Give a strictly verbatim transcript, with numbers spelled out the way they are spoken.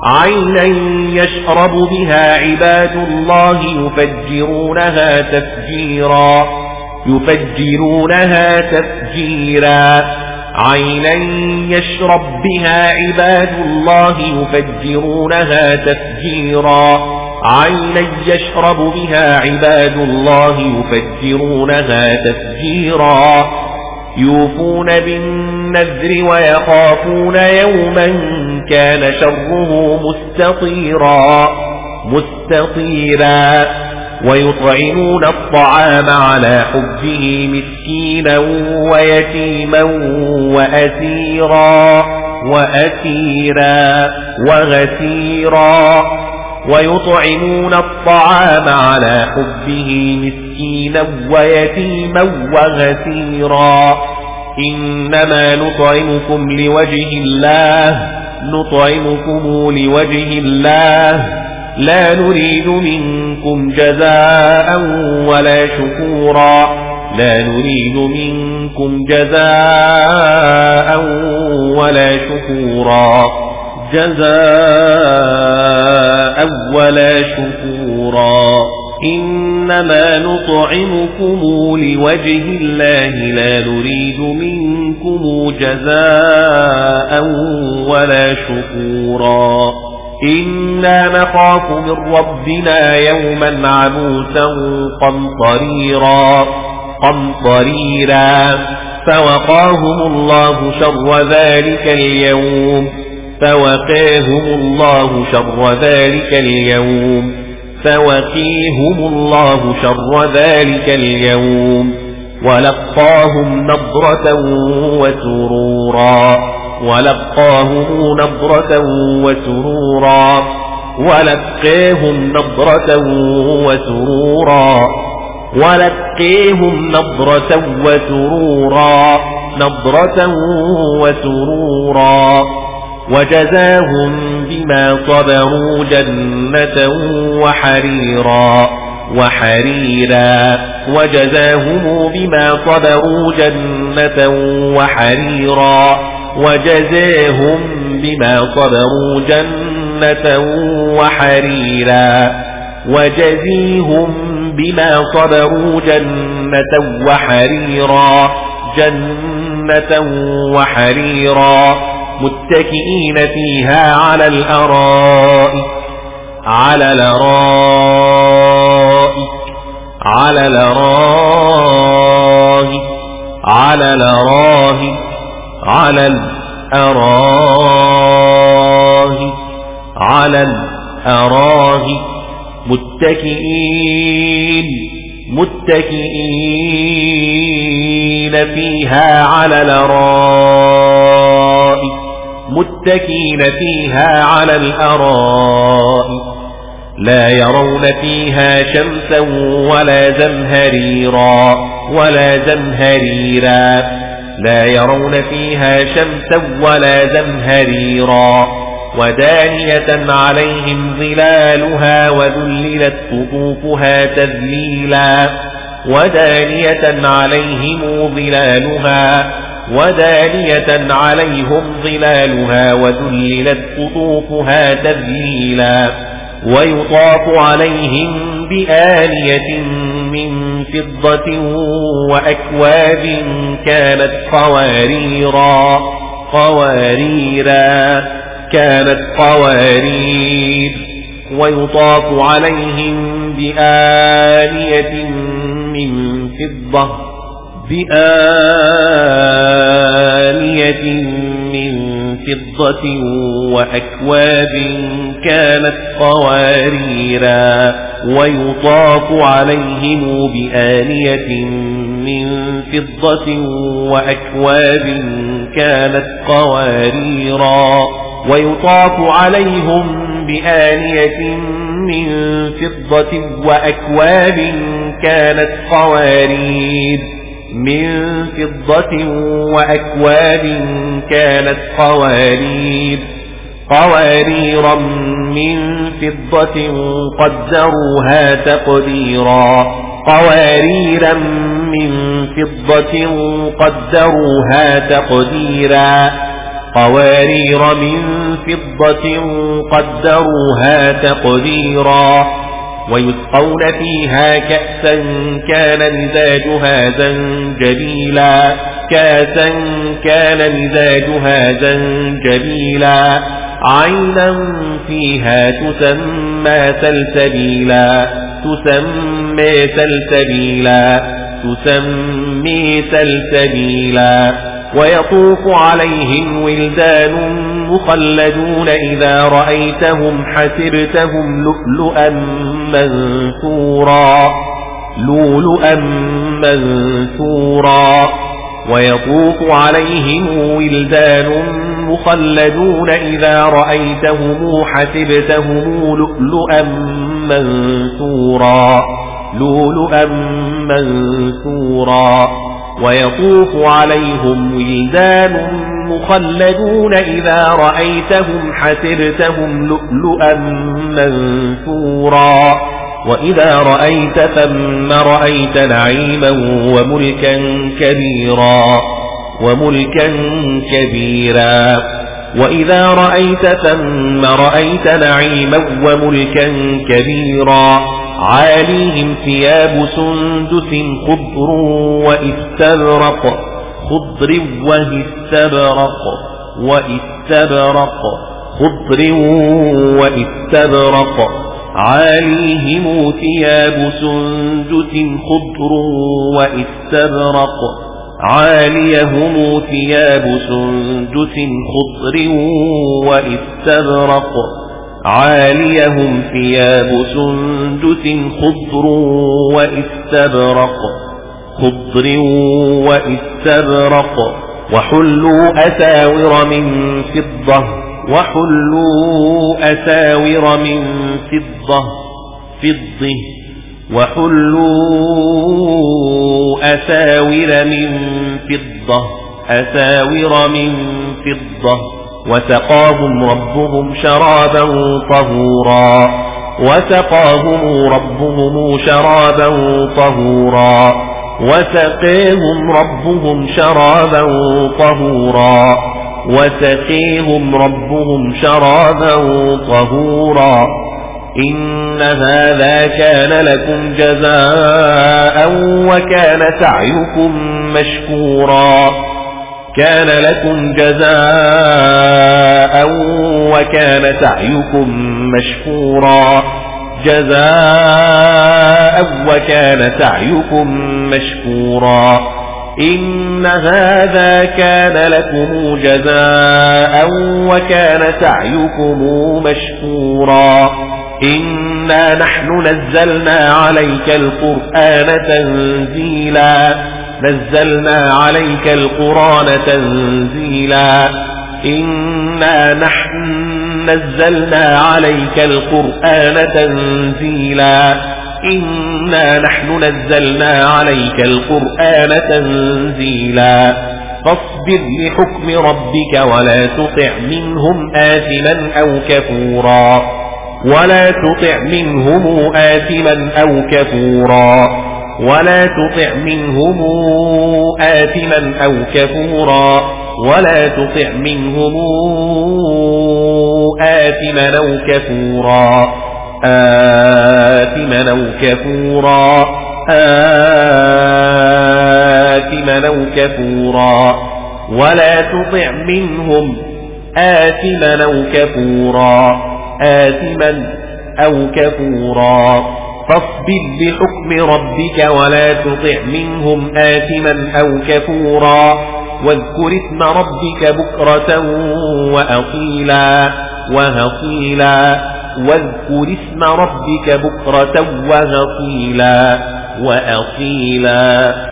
عينا يشرب بها عباد الله يفجرونها تفجيرا يفجرونها تفجيرا عينا يشرب بها عباد الله يفجرونها تفجيرا عينا يشرب بها عباد الله يفجرونها تفجيرا يوفون بالنذر ويخافون يوما كان شره مستطيرا مستطيرا ويطعمون الطعام على حبه مسكينا ويتيما وأسيرا وأسيرا وغسيرا ويطعمون الطعام على حبه مسكينا ويتيما وغسيرا إنما نطعمكم لوجه الله نطعمكم لوجه الله لا نريد منكم جزاء ولا شكورا لا نريد منكم جزاء ولا شكورا جزاء ولا شكورا إنما نطعمكم لوجه الله لا نريد منكم جزاء ولا شكورا إنا نخاف من ربنا يوما عبوسا قمطريرا قمطريرا فوقاهم الله شر ذلك اليوم فوقاهم الله شر ذلك اليوم فوقيهم الله شر ذلك اليوم ولقاهم نضرة وسرورا ولقاهم نضرة وسرورا ولقاهم نضرة وسرورا ولقيهم نضرة وسرورا نضرة وسرورا وجزاهم بما صبروا جنة وحريرا وحريرا وجزاهم بما صبروا جنة وحريرا وجزاهم بما صبروا جنة وحريرا وجزيهم بما صبروا جنة وحريرا جنة وحريرا متكئين فيها على الأرائك على الأرائك على الأرائك على الأرائك على الأرائك على الأرائك متكئين متكئين فيها على الأرائك متكئين فيها على الأرائك لا يرون فيها شمسا ولا زمهريرا ولا زمهريرا لا يرون فيها شمسا ولا زمهريرا ودانية عليهم ظلالها وذللت قطوفها تذليلا ودانية عليهم ظلالها ودانية عليهم ظلالها وذللت قطوفها تذليلا ويطاف عليهم بآنية من فضة وأكواب كانت قواريرا قواريرا كانت قوارير ويطاف عليهم بآنية من فضة بآنية من فضة وأكواب كانت قواريرا ويطاف عليهم بآنية من فضة وأكواب كانت قواريرا ويطاف عليهم بآنية من فضة وأكواب كانت قوارير من فضة وأكواب كانت قوارير قواريرا من فضة قدروها تقديرا قواريرا من فضة قدروها تقديرا قوارير من فضة قدروها تقديرا ويسقون فيها كأسا كان مزاجها زنجبيلا كأسا كان مزاجها زنجبيلا عينا فيها تسمى سلسبيلا تسمى سلسبيلا تسمي سلسبيلا ويطوف عليهم ولدان مخلدون إذا رأيتهم حسبتهم لؤلؤا منثورا لؤلؤا منثورا ويطوف عليهم ولدان مخلدون إذا رأيتهم حسبتهم لؤلؤا منثورا لؤلؤا منثورا ويطوف عليهم ولدان مخلدون إذا رأيتهم حسبتهم لؤلؤا منثورا وإذا رأيت ثم رأيت نعيما وملكا كبيرا وملكا كبيرا وإذا رأيت ثم رأيت نعيما وملكا كبيرا عاليهم ثياب سندس خضر واستبرق خضر واستبرق واستبرق خضر واستبرق عاليهم ثياب سندس خضر واستبرق عاليهم ثياب سندس خضر واستبرق عاليهم ثياب سندس خضر واستبرق خضر واستبرق وحلوا أساور من فضة وحلوا أساور من فضة فضة وحلوا أساور من فضة أساور من فضة وسقاهم ربهم شرابا طهورا وسقاهم ربهم شرابا طهورا وسقيهم ربهم شرابا طهورا وسقيهم ربهم شرابا طهورا إن هذا كان لكم جزاء وكان سعيكم مشكورا كان لكم جزاء وكان سعيكم مشكورا جزاء وكان سعيكم مشكورا إن هذا كان لكم جزاء وكان سعيكم مشكورا إنا نحن نزلنا عليك القرآن تنزيلا نزلنا عليك القرآن تنزيلا إنا نحن نزلنا عليك القرآن تنزيلا إنا نحن نزلنا عليك القرآن تنزيلا فاصبر لحكم ربك ولا تطع منهم آثما أو كفورا ولا تطع منهم آثما أو كفورا ولا تطع منهم آثما أو كفورا ولا تطع منهم آثما أو كفورا آثما أو كفورا آثما أو كفورا ولا تطع منهم آثما أو كفورا آثما أو كفورا فاصبر لحكم ربك ولا تطع منهم آثما أو كفورا واذكر اسم ربك بكرة وأصيلا وهصيلا واذكر اسم ربك بكرة وهصيلا وأصيلا